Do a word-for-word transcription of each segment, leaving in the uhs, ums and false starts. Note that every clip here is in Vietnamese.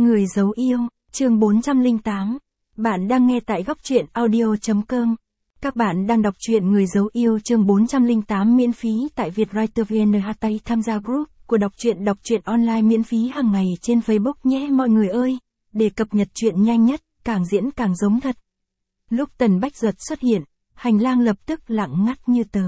Người giấu yêu, chương bốn trăm lẻ tám. Bạn đang nghe tại góc truyện audio chấm com. Các bạn đang đọc truyện Người giấu yêu chương bốn trăm lẻ tám miễn phí tại Vietwriter vê en. Hãy tham gia group của đọc truyện đọc truyện online miễn phí hàng ngày trên Facebook nhé mọi người ơi, để cập nhật truyện nhanh nhất, càng diễn càng giống thật. Lúc Tần Bách Duật xuất hiện, hành lang lập tức lặng ngắt như tờ.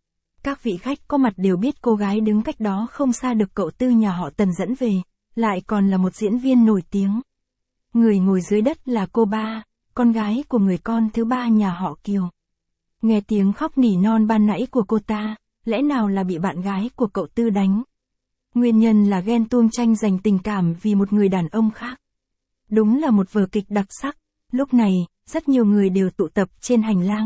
Các vị khách có mặt đều biết cô gái đứng cách đó không xa được cậu Tư nhà họ Tần dẫn về, lại còn là một diễn viên nổi tiếng. Người ngồi dưới đất là cô Ba, con gái của người con thứ ba nhà họ Kiều. Nghe tiếng khóc nỉ non ban nãy của cô ta, lẽ nào là bị bạn gái của cậu Tư đánh? Nguyên nhân là ghen tuông tranh giành tình cảm vì một người đàn ông khác. Đúng là một vở kịch đặc sắc, lúc này, rất nhiều người đều tụ tập trên hành lang.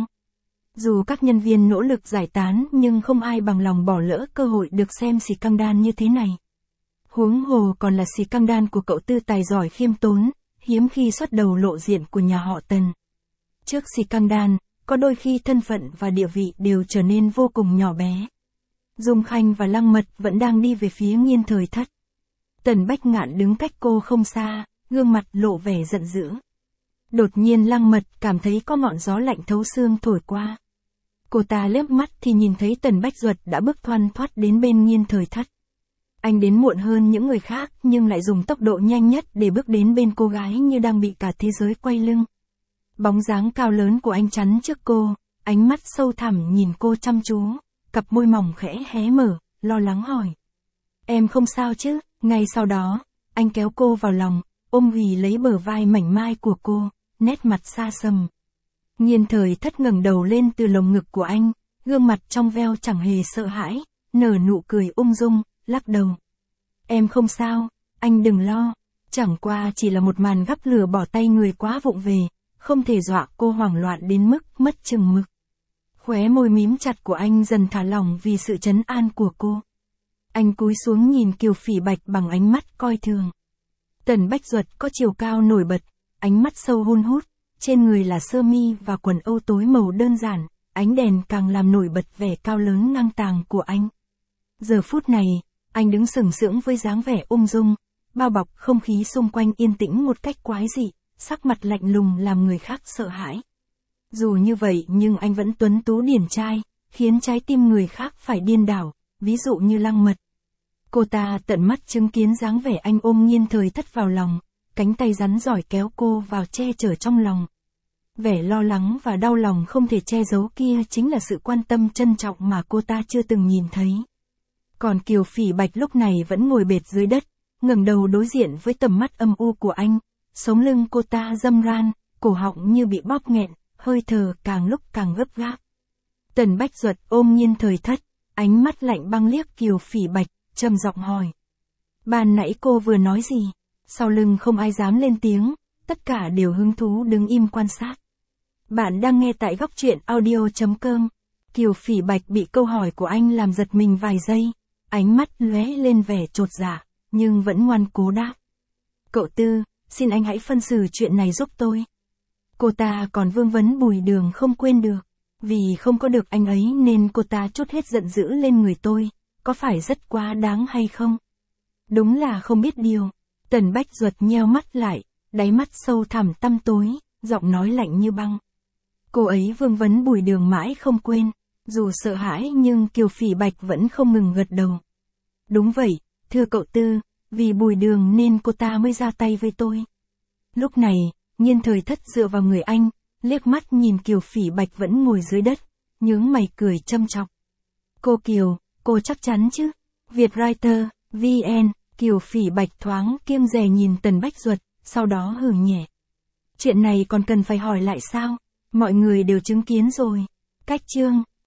Dù các nhân viên nỗ lực giải tán nhưng không ai bằng lòng bỏ lỡ cơ hội được xem xì căng đan như thế này. Huống hồ còn là xì căng đan của cậu Tư tài giỏi khiêm tốn, hiếm khi xuất đầu lộ diện của nhà họ Tần. Trước xì căng đan, có đôi khi thân phận và địa vị đều trở nên vô cùng nhỏ bé. Dung Khanh và Lăng Mật vẫn đang đi về phía Nghiên Thời Thất. Tần Bách Ngạn đứng cách cô không xa, gương mặt lộ vẻ giận dữ. Đột nhiên Lăng Mật cảm thấy có ngọn gió lạnh thấu xương thổi qua. Cô ta liếc mắt thì nhìn thấy Tần Bách Duật đã bước thoăn thoắt đến bên Nghiên Thời Thất. Anh đến muộn hơn những người khác nhưng lại dùng tốc độ nhanh nhất để bước đến bên cô gái như đang bị cả thế giới quay lưng. Bóng dáng cao lớn của anh chắn trước cô, ánh mắt sâu thẳm nhìn cô chăm chú, cặp môi mỏng khẽ hé mở, lo lắng hỏi. Em không sao chứ? Ngay sau đó, anh kéo cô vào lòng, ôm ghì lấy bờ vai mảnh mai của cô, nét mặt xa sầm. Nghiên Thời Thất ngẩng đầu lên từ lồng ngực của anh, gương mặt trong veo chẳng hề sợ hãi, nở nụ cười ung dung, lắc đầu. Em không sao, anh đừng lo, chẳng qua chỉ là một màn gắp lửa bỏ tay người quá vụng về, không thể dọa cô hoảng loạn đến mức mất chừng mực. Khóe môi mím chặt của anh dần thả lỏng vì sự trấn an của cô. Anh cúi xuống nhìn Kiều Phỉ Bạch bằng ánh mắt coi thường. Tần Bách Duật có chiều cao nổi bật, ánh mắt sâu hun hút, trên người là sơ mi và quần âu tối màu đơn giản, ánh đèn càng làm nổi bật vẻ cao lớn ngang tàng của anh. Giờ phút này, anh đứng sừng sững với dáng vẻ ung dung, bao bọc không khí xung quanh yên tĩnh một cách quái dị, sắc mặt lạnh lùng làm người khác sợ hãi. Dù như vậy nhưng anh vẫn tuấn tú điển trai, khiến trái tim người khác phải điên đảo, ví dụ như Lăng Mật. Cô ta tận mắt chứng kiến dáng vẻ anh ôm Nghiên Thời Thất vào lòng, cánh tay rắn giỏi kéo cô vào che chở trong lòng. Vẻ lo lắng và đau lòng không thể che giấu kia chính là sự quan tâm trân trọng mà cô ta chưa từng nhìn thấy. Còn Kiều Phỉ Bạch lúc này vẫn ngồi bệt dưới đất, ngẩng đầu đối diện với tầm mắt âm u của anh, sống lưng cô ta râm ran, cổ họng như bị bóp nghẹn, hơi thở càng lúc càng gấp gáp. Tần Bách Duật ôm Nghiên Thời Thất, ánh mắt lạnh băng liếc Kiều Phỉ Bạch, trầm giọng hỏi. Ban nãy cô vừa nói gì? Sau lưng không ai dám lên tiếng, tất cả đều hứng thú đứng im quan sát. Bạn đang nghe tại góc truyện audio chấm com. Kiều Phỉ Bạch bị câu hỏi của anh làm giật mình vài giây, ánh mắt lóe lên vẻ chột dạ, nhưng vẫn ngoan cố đáp. Cậu Tư, xin anh hãy phân xử chuyện này giúp tôi. Cô ta còn vương vấn Bùi Đường không quên được, vì không có được anh ấy nên cô ta trút hết giận dữ lên người tôi, có phải rất quá đáng hay không? Đúng là không biết điều. Tần Bách Duật nheo mắt lại, đáy mắt sâu thẳm tăm tối, giọng nói lạnh như băng. Cô ấy vương vấn Bùi Đường mãi không quên, dù sợ hãi nhưng Kiều Phỉ Bạch vẫn không ngừng gật đầu. Đúng vậy, thưa cậu Tư, vì Bùi Đường nên cô ta mới ra tay với tôi. Lúc này, Nghiên Thời Thất dựa vào người anh, liếc mắt nhìn Kiều Phỉ Bạch vẫn ngồi dưới đất, nhướng mày cười châm chọc. Cô Kiều, cô chắc chắn chứ? Vietwriter, vê en, Kiều Phỉ Bạch thoáng kiêng dè nhìn Tần Bách Duật, sau đó hừ nhẹ. Chuyện này còn cần phải hỏi lại sao? Mọi người đều chứng kiến rồi. Cách chương.